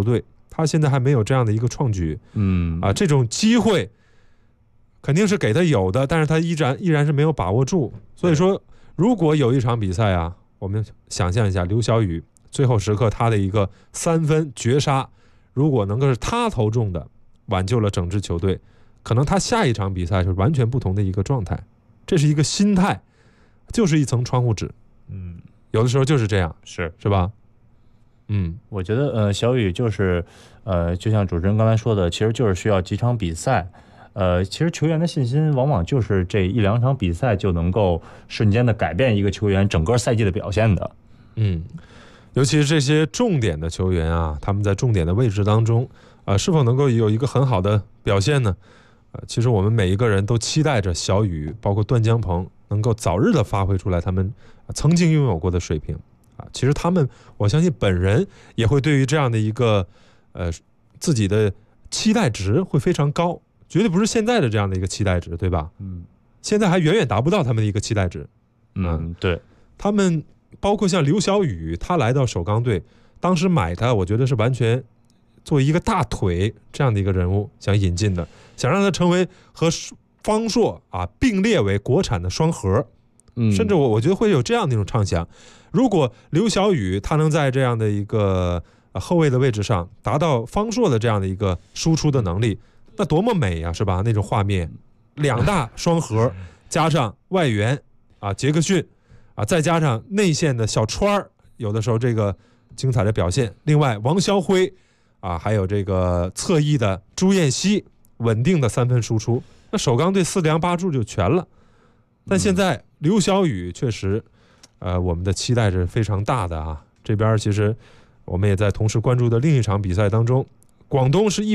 他现在还没有这样的一个创举，这种机会肯定是给他有的，但是他依然是没有把握住。所以说，如果有一场比赛啊，我们想象一下刘晓宇最后时刻他的一个3分绝杀，如果能够是他投中的，挽救了整支球队，可能他下一场比赛是完全不同的一个状态。这是一个心态，就是一层窗户纸。有的时候就是这样，是吧？ 我觉得小宇就是就像主持人刚才说的，其实就是需要几场比赛。其实球员的信心往往就是这1-2场比赛就能够瞬间的改变一个球员整个赛季的表现的。 尤其是这些重点的球员啊，他们在重点的位置当中是否能够有一个很好的表现呢？其实我们每一个人都期待着小宇包括段江鹏能够早日的发挥出来他们曾经拥有过的水平其实他们我相信本人也会对于这样的一个自己的期待值会非常高，绝对不是现在的这样的一个期待值，对吧？现在还远远达不到他们的一个期待值。 对， 他们包括像刘晓宇，他来到首钢队，当时买他，我觉得是完全作为一个大腿这样的一个人物想引进的，想让他成为和方硕并列为国产的双核。甚至我觉得会有这样的一种畅想，如果刘晓宇他能在这样的一个后卫的位置上达到方硕的这样的一个输出的能力，那多么美呀，是吧？那种画面，2大双核加上外援杰克逊再加上内线的小川有的时候这个精彩的表现，另外王霄辉还有这个侧翼的朱彦西稳定的3分输出，那首钢队4梁8柱就全了。但现在刘晓宇确实我们的期待是非常大的这边其实我们也在同时关注的另一场比赛当中，广东是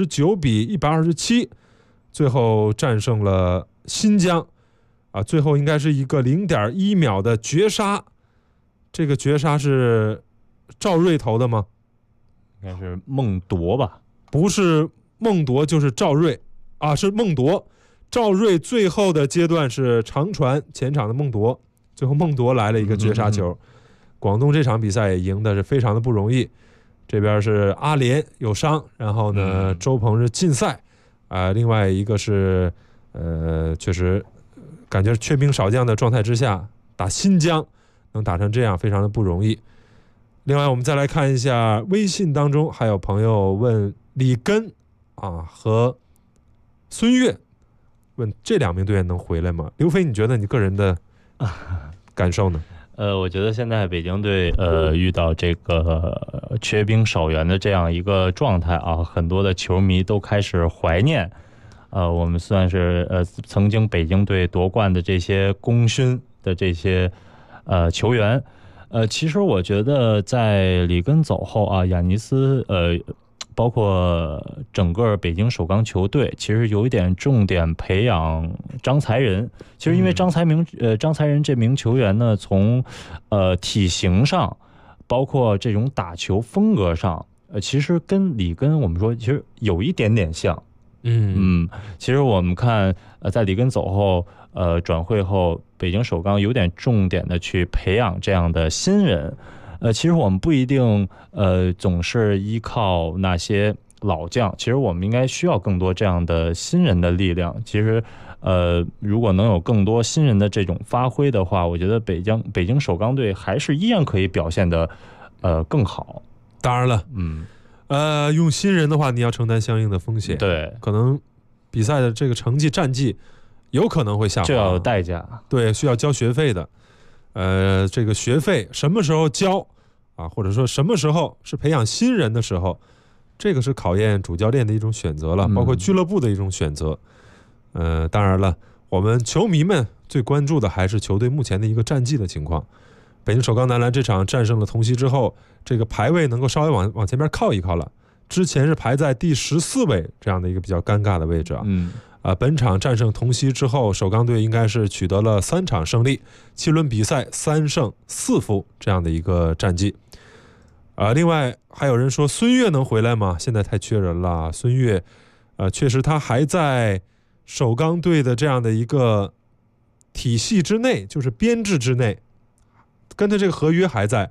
129-127最后战胜了新疆最后应该是一个0.1秒的绝杀。这个绝杀是赵睿投的吗？ 应该是孟铎吧？ 不是孟铎就是赵睿是孟铎。赵睿最后的阶段是长传前场的孟铎，最后孟铎来了一个绝杀球。广东这场比赛也赢的是非常的不容易，这边是阿联有伤，然后呢周鹏是禁赛另外一个是确实感觉缺兵少将的状态之下打新疆能打成这样非常的不容易。另外我们再来看一下微信当中还有朋友问李根和孙悦，问这2名队员能回来吗？刘飞，你觉得你个人的感受呢？ 我觉得现在北京队遇到这个缺兵少援的这样一个状态很多的球迷都开始怀念我们算是曾经北京队夺冠的这些功勋的这些球员。其实我觉得在里根走后亚尼斯包括整个北京首钢球队其实有一点重点培养张才仁。其实因为张才仁这名球员呢，从体型上包括这种打球风格上其实跟里根我们说其实有一点点像。其实我们看在里根走后转会后，北京首钢有点重点的去培养这样的新人。其实我们不一定总是依靠那些老将，其实我们应该需要更多这样的新人的力量。其实如果能有更多新人的这种发挥的话，我觉得北京首钢队还是依然可以表现的更好。 当然了用新人的话你要承担相应的风险， 对， 可能比赛的这个成绩战绩有可能会下滑， 这要有代价， 对，需要交学费的。这个学费什么时候交或者说什么时候是培养新人的时候，这个是考验主教练的一种选择了，包括俱乐部的一种选择。当然了，我们球迷们最关注的还是球队目前的一个战绩的情况。北京首钢男篮这场战胜了同曦之后，这个排位能够稍微往前面靠一靠了，之前是排在第14位这样的一个比较尴尬的位置本场战胜同曦之后，首钢队应该是取得了3场胜利，7轮比赛3胜4负这样的一个战绩。另外还有人说孙悦能回来吗？现在太缺人了。孙悦确实他还在首钢队的这样的一个体系之内，就是编制之内，跟他这个合约还在，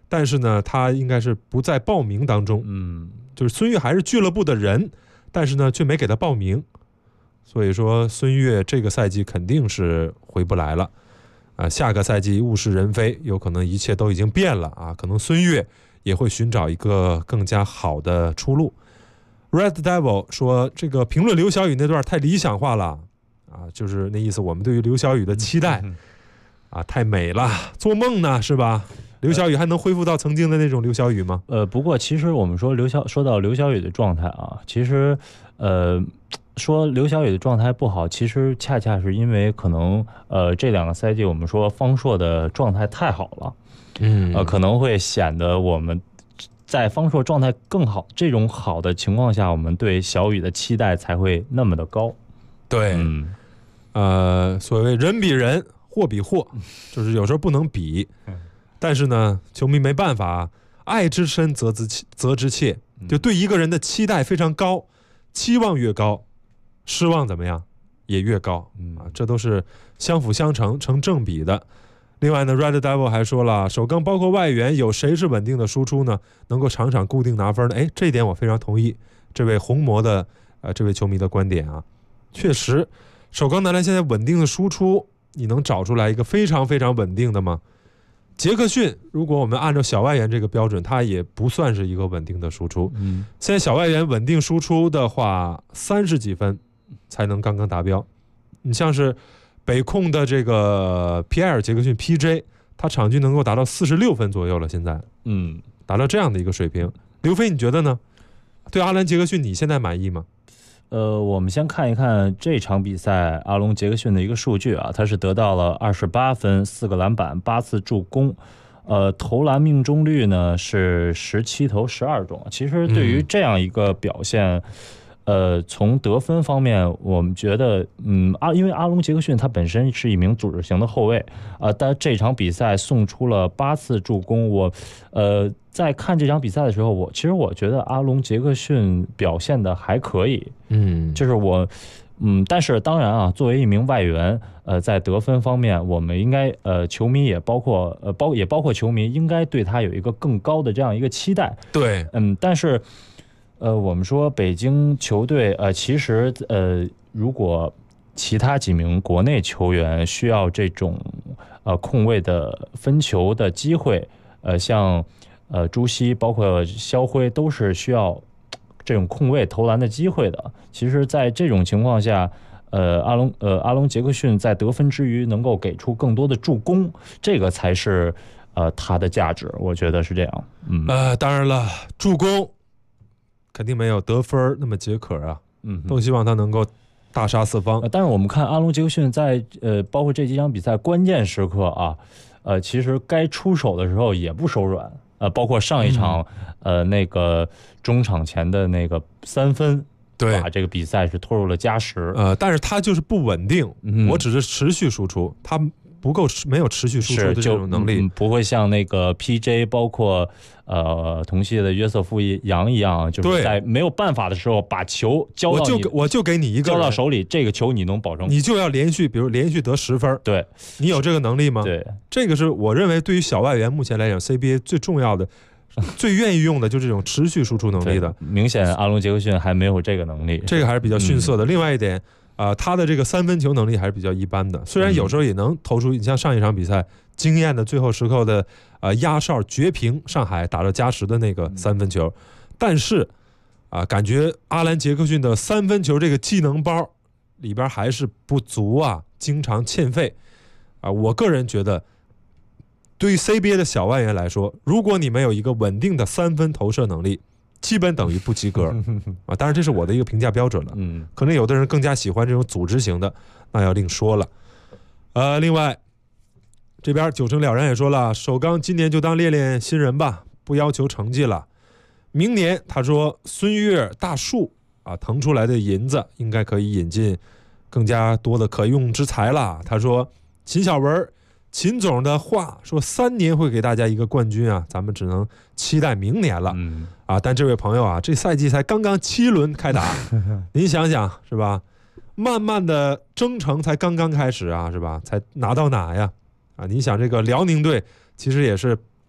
但是呢，他应该是不在报名当中。就是孙悦还是俱乐部的人，但是呢，却没给他报名。所以说，孙悦这个赛季肯定是回不来了。下个赛季物是人非，有可能一切都已经变了啊，可能孙悦也会寻找一个更加好的出路。Red Devil 说，这个评论刘晓宇那段太理想化了啊，就是那意思，我们对于刘晓宇的期待啊太美了，做梦呢是吧？刘晓宇还能恢复到曾经的那种刘晓宇吗？ 不过其实我们说说到刘晓宇的状态啊，其实说刘晓宇的状态不好，其实恰恰是因为可能这2个赛季我们说方硕的状态太好了，可能会显得我们在方硕状态更好这种好的情况下，我们对小宇的期待才会那么的高。 对，所谓人比人，货比货，就是有时候不能比，但是呢，球迷没办法，爱之深责之切，就对一个人的期待非常高，期望越高，失望怎么样也越高这都是相辅相成，成正比的。另外呢 Red Devil 还说了，首钢包括外援有谁是稳定的输出呢？能够场场固定拿分呢？这一点我非常同意这位红魔的这位球迷的观点啊。确实，首钢男篮现在稳定的输出，你能找出来一个非常非常稳定的吗？杰克逊，如果我们按照小外援这个标准，他也不算是一个稳定的输出。现在小外援稳定输出的话，30几分才能刚刚达标。你像是北控的这个皮埃尔·杰克逊 PJ， 他场均能够达到46分左右了，现在达到这样的一个水平。刘飞，你觉得呢？对阿兰·杰克逊，你现在满意吗？ 我们先看一看这场比赛阿隆·杰克逊的一个数据啊，他是得到了28分、4个篮板、8次助攻，投篮命中率呢是17投12中。其实对于这样一个表现，从得分方面，我们觉得，因为阿隆·杰克逊他本身是一名组织型的后卫，但这场比赛送出了8次助攻。我，在看这场比赛的时候，其实我觉得阿隆·杰克逊表现的还可以，就是我，但是当然啊，作为一名外援，在得分方面，我们应该，球迷也包括球迷，应该对他有一个更高的这样一个期待。 对， 但是。我们说北京球队，其实如果其他几名国内球员需要这种控卫的分球的机会，像朱熹包括肖辉都是需要这种控卫投篮的机会的。其实，在这种情况下，阿隆·杰克逊在得分之余能够给出更多的助攻，这个才是他的价值，我觉得是这样。 当然了，助攻。肯定没有得分那么解渴啊，都希望他能够大杀四方。 但是我们看阿隆·杰克逊在包括这几场比赛关键时刻啊，其实该出手的时候也不手软，包括上一场那个中场前的那个3分， 对， 把这个比赛是拖入了加时。 但是他就是不稳定，我只是持续输出，他不够没有持续输出的这种能力， 不会像那个 PJ 包括同系的约瑟夫杨一样，就是在没有办法的时候把球交到你， 我就给你一个交到手里，这个球你能保证， 你就要连续，比如连续得10分， 对， 你有这个能力吗？ 对， 这个是我认为对于小外援目前来讲 CBA 最重要的、最愿意用的就是这种持续输出能力的。 明显阿隆·杰克逊还没有这个能力， 这个还是比较逊色的。另外一点。他的这个3分球能力还是比较一般的，虽然有时候也能投出，你像上一场比赛惊艳的最后时刻的压哨绝平上海打到加时的那个3分球，但是感觉阿兰·杰克逊的3分球这个技能包里边还是不足啊，经常欠费我个人觉得，对于 CBA 的小外援来说，如果你没有一个稳定的3分投射能力，基本等于不及格当然这是我的一个评价标准了，可能有的人更加喜欢这种组织型的，那要另说了。另外这边9成了然也说了，首钢今年就当练练新人吧，不要求成绩了。明年他说孙悦大树腾出来的银子应该可以引进更加多的可用之才了。他说秦小文秦总的话说3年会给大家一个冠军咱们只能期待明年了但这位朋友这赛季才刚刚7轮开打您想想是吧，慢慢的征程才刚刚开始是吧，才拿到哪呀您想这个辽宁队其实也是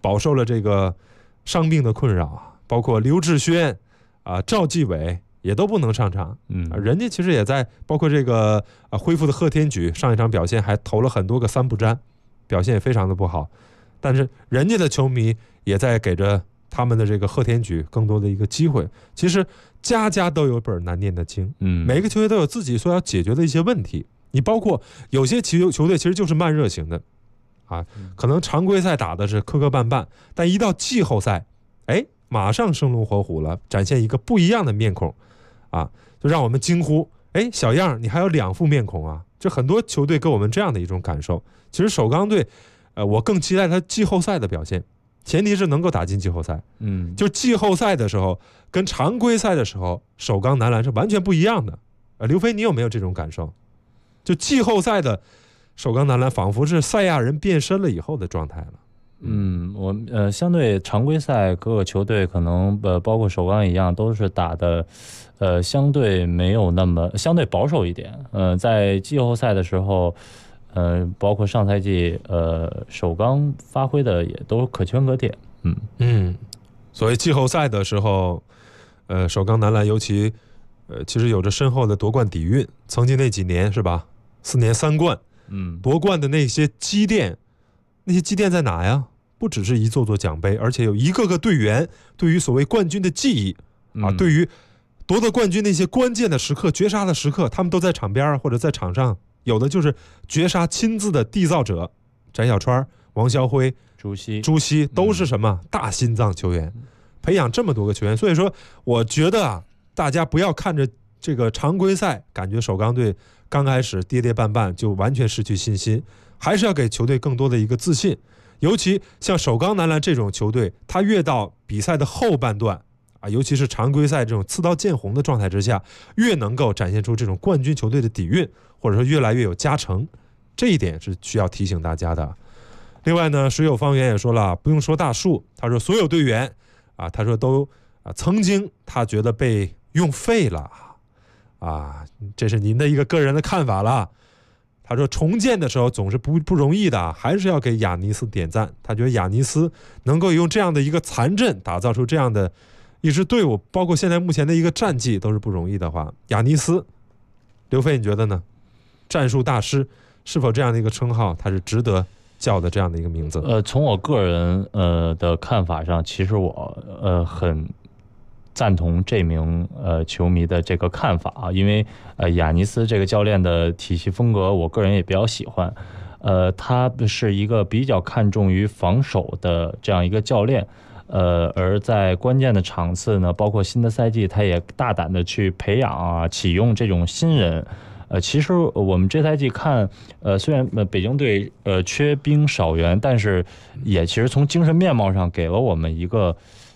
饱受了这个伤病的困扰，包括刘志轩赵继伟也都不能上场。人家其实也在包括这个恢复的贺天举，上一场表现还投了很多个3不沾，表现也非常的不好。但是人家的球迷也在给着他们的这个贺天举更多的一个机会。其实家家都有本难念的经，每个球队都有自己所要解决的一些问题。你包括有些球队其实就是慢热型的可能常规赛打的是磕磕绊绊，但一到季后赛，马上生龙活虎了，展现一个不一样的面孔就让我们惊呼，小样你还有2副面孔啊！这很多球队给我们这样的一种感受。其实首钢队我更期待他季后赛的表现，前提是能够打进季后赛。就季后赛的时候跟常规赛的时候，首钢男篮是完全不一样的。刘飞，你有没有这种感受？就季后赛的首钢男篮仿佛是赛亚人变身了以后的状态了。 我相对常规赛各个球队可能包括首钢一样，都是打的相对没有那么相对保守一点。在季后赛的时候，包括上赛季首钢发挥的也都可圈可点。 所以季后赛的时候，首钢男篮尤其其实有着深厚的夺冠底蕴。曾经那几年是吧，4年3冠，夺冠的那些积淀，在哪呀？不只是一座座奖杯，而且有一个个队员对于所谓冠军的记忆对于夺得冠军那些关键的时刻、绝杀的时刻，他们都在场边或者在场上。有的就是绝杀亲自的缔造者，翟小川、王霄辉、朱熹都是什么大心脏球员，培养这么多个球员。所以说我觉得大家不要看着这个常规赛感觉首钢队刚开始跌跌绊绊就完全失去信心，还是要给球队更多的一个自信。尤其像首钢男篮这种球队，他越到比赛的后半段尤其是常规赛这种刺刀见红的状态之下，越能够展现出这种冠军球队的底蕴，或者说越来越有加成，这一点是需要提醒大家的。另外呢，水友方圆也说了，不用说大数，他说所有队员他说都曾经他觉得被用废了这是您的一个个人的看法了。他说重建的时候总是不容易的，还是要给亚尼斯点赞。他觉得亚尼斯能够用这样的一个残阵打造出这样的一支队伍，包括现在目前的一个战绩都是不容易的话，亚尼斯，刘飞你觉得呢？战术大师是否这样的一个称号他是值得叫的这样的一个名字？ 从我个人的看法上，其实我很赞同这名球迷的这个看法因为亚尼斯这个教练的体系风格，我个人也比较喜欢。他是一个比较看重于防守的这样一个教练。而在关键的场次呢，包括新的赛季，他也大胆的去培养启用这种新人。其实我们这赛季看，虽然北京队缺兵少员，但是也其实从精神面貌上给了我们一个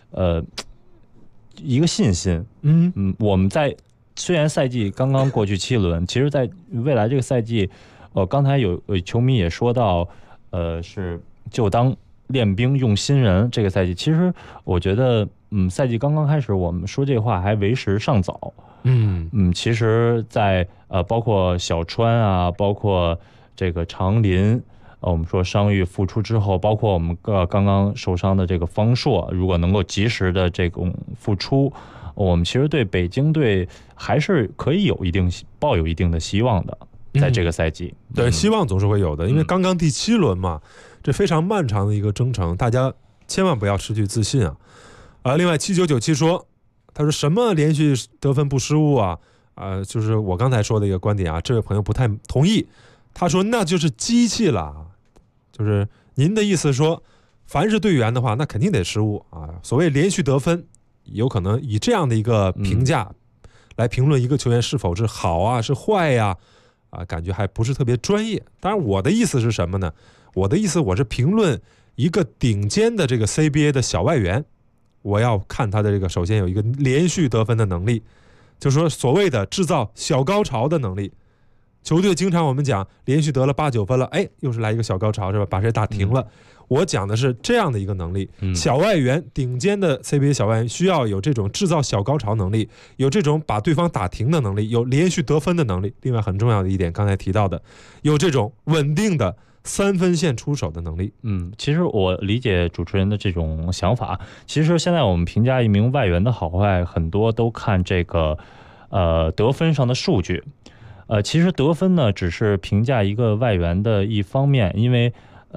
信心。我们在虽然赛季刚刚过去7轮，其实在未来这个赛季，刚才有球迷也说到，是就当练兵用新人。这个赛季其实我觉得赛季刚刚开始，我们说这话还为时尚早。其实在包括小川包括这个长林，我们说伤愈复出之后，包括我们刚刚受伤的这个方硕，如果能够及时的这种复出，我们其实对北京队还是可以抱有一定的希望的，在这个赛季。 对，希望总是会有的，因为刚刚第7轮嘛，这非常漫长的一个征程，大家千万不要失去自信另外7997说，他说什么连续得分不失误就是我刚才说的一个观点这位朋友不太同意。他说那就是机器了，就是您的意思说，凡是队员的话，那肯定得失误所谓连续得分，有可能以这样的一个评价来评论一个球员是否是好是坏感觉还不是特别专业。当然我的意思是什么呢？我的意思我是评论一个顶尖的这个 CBA 的小外援，我要看他的这个首先有一个连续得分的能力，就是说所谓的制造小高潮的能力。球队经常我们讲连续得了8、9分了，又是来一个小高潮是吧？把谁打停了。我讲的是这样的一个能力。小外援，顶尖的 CBA 小外援需要有这种制造小高潮能力，有这种把对方打停的能力，有连续得分的能力。另外很重要的一点，刚才提到的，有这种稳定的 3分线出手的能力。 其实我理解主持人的这种想法。其实现在我们评价一名外援的好坏，很多都看这个得分上的数据。其实得分呢，只是评价一个外援的一方面，因为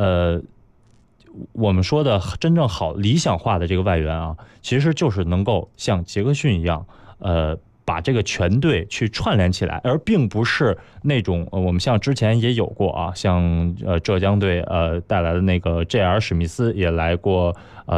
我们说的真正好理想化的这个外援啊，其实就是能够像杰克逊一样，把这个全队去串联起来，而并不是那种我们像之前也有过啊，像浙江队带来的那个 JR 史密斯也来过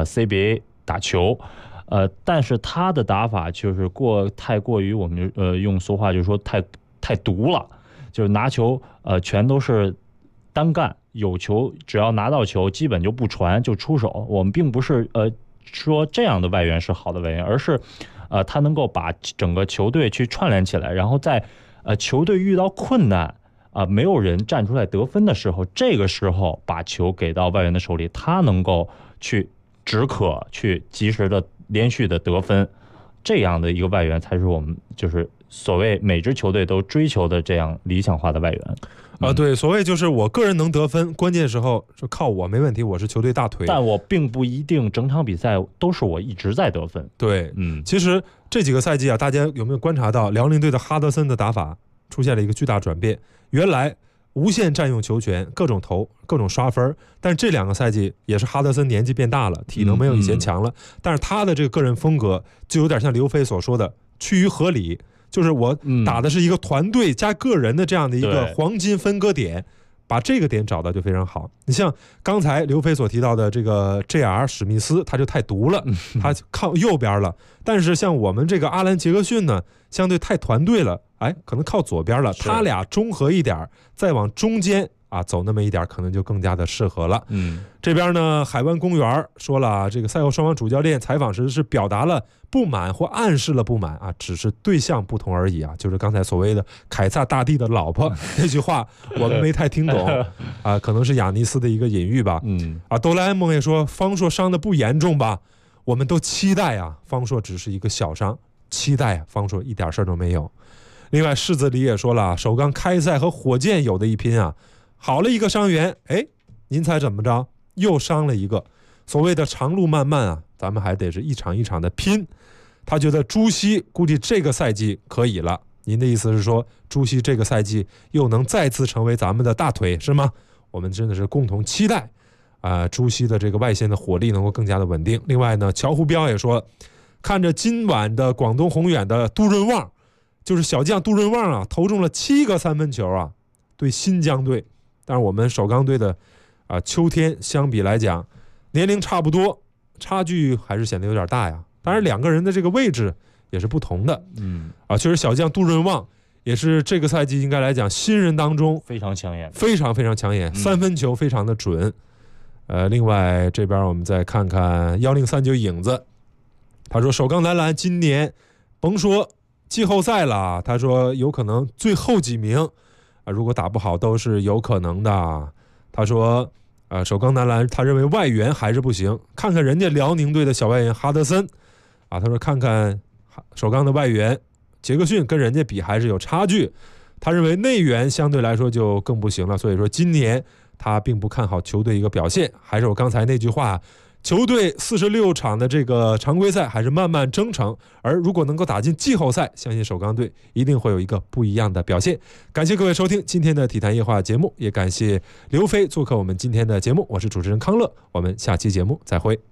CBA 打球，但是他的打法就是太过于我们用俗话就是说太毒了，就是拿球全都是单干，有球只要拿到球基本就不传就出手。我们并不是说这样的外援是好的外援，而是他能够把整个球队去串联起来，然后在球队遇到困难没有人站出来得分的时候，这个时候把球给到外援的手里，他能够去止渴，去及时的连续的得分，这样的一个外援才是我们就是所谓每支球队都追求的这样理想化的外援。 对，所谓就是我个人能得分，关键时候就靠我没问题，我是球队大腿， 但我并不一定整场比赛都是我一直在得分。 对，其实这几个赛季啊，大家有没有观察到辽宁队的哈德森的打法出现了一个巨大转变？原来无限占用球权，各种投，各种刷分，但这2个赛季也是哈德森年纪变大了，体能没有以前强了，但是他的这个个人风格就有点像刘飞所说的趋于合理。就是我打的是一个团队加个人的这样的一个黄金分割点，把这个点找到就非常好。你像刚才刘飞所提到的这个 JR 史密斯，他就太毒了，他靠右边了。但是像我们这个阿兰杰克逊呢，相对太团队了，可能靠左边了。他俩中和一点，再往中间走那么一点，可能就更加的适合了。这边呢，海湾公园说了，这个赛后双方主教练采访时是表达了不满或暗示了不满只是对象不同而已就是刚才所谓的凯撒大帝的老婆那句话，我们没太听懂可能是雅尼斯的一个隐喻吧。哆啦 A 梦也说方硕伤的不严重吧，我们都期待方硕只是一个小伤，期待方硕一点事儿都没有。另外世子里也说了，首钢开赛和火箭有的一拼好了一个伤员，您猜怎么着？又伤了一个。所谓的长路漫漫咱们还得是一场一场的拼。他觉得朱熹估计这个赛季可以了。您的意思是说，朱熹这个赛季又能再次成为咱们的大腿是吗？我们真的是共同期待朱熹的这个外线的火力能够更加的稳定。另外呢，乔胡彪也说，看着今晚的广东宏远的杜润旺，就是小将杜润旺投中了7个3分球对新疆队。但是我们首钢队的秋天相比来讲，年龄差不多，差距还是显得有点大呀。当然2个人的这个位置也是不同的。确实小将杜润旺也是这个赛季应该来讲新人当中非常抢眼， 非常非常抢眼，3分球非常的准。另外这边我们再看看1039影子，他说首钢男篮今年甭说季后赛了，他说有可能最后几名如果打不好都是有可能的。他说首钢男篮他认为外援还是不行，看看人家辽宁队的小外援哈德森他说看看首钢的外援杰克逊跟人家比还是有差距，他认为内援相对来说就更不行了，所以说今年他并不看好球队一个表现。还是我刚才那句话，球队46场的这个常规赛还是慢慢征程，而如果能够打进季后赛，相信首钢队一定会有一个不一样的表现。感谢各位收听今天的体坛夜话节目，也感谢刘飞做客我们今天的节目，我是主持人康乐，我们下期节目再会。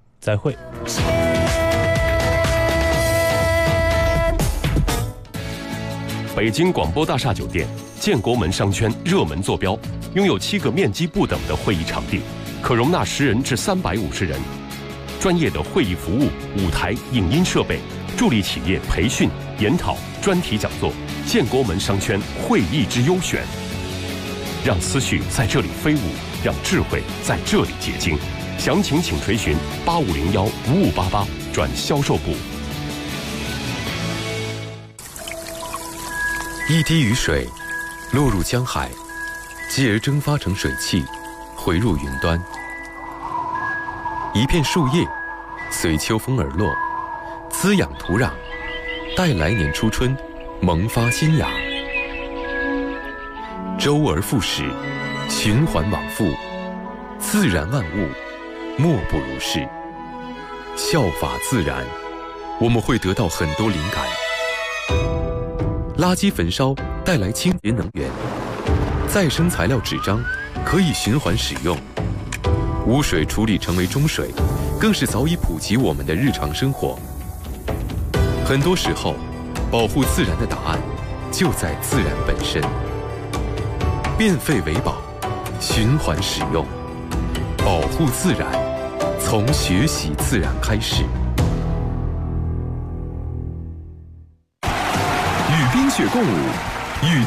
北京广播大厦酒店建国门商圈热门坐标，拥有7个面积不等的会议场地，可容纳10人至350人，专业的会议服务、舞台、影音设备，助力企业培训、研讨、专题讲座。建国门商圈会议之优选，让思绪在这里飞舞，让智慧在这里结晶。详情请垂询8501-5588转销售部。 一滴雨水落入江海，继而蒸发成水汽，回入云端。一片树叶随秋风而落，滋养土壤，待来年初春萌发新芽。周而复始，循环往复， 自然万物，莫不如是。效法自然，我们会得到很多灵感。垃圾焚烧带来清洁能源，再生材料纸张可以循环使用，污水处理成为中水，更是早已普及我们的日常生活。很多时候，保护自然的答案就在自然本身。变废为宝，循环使用，保护自然，从学习自然开始。 与冰雪共舞，与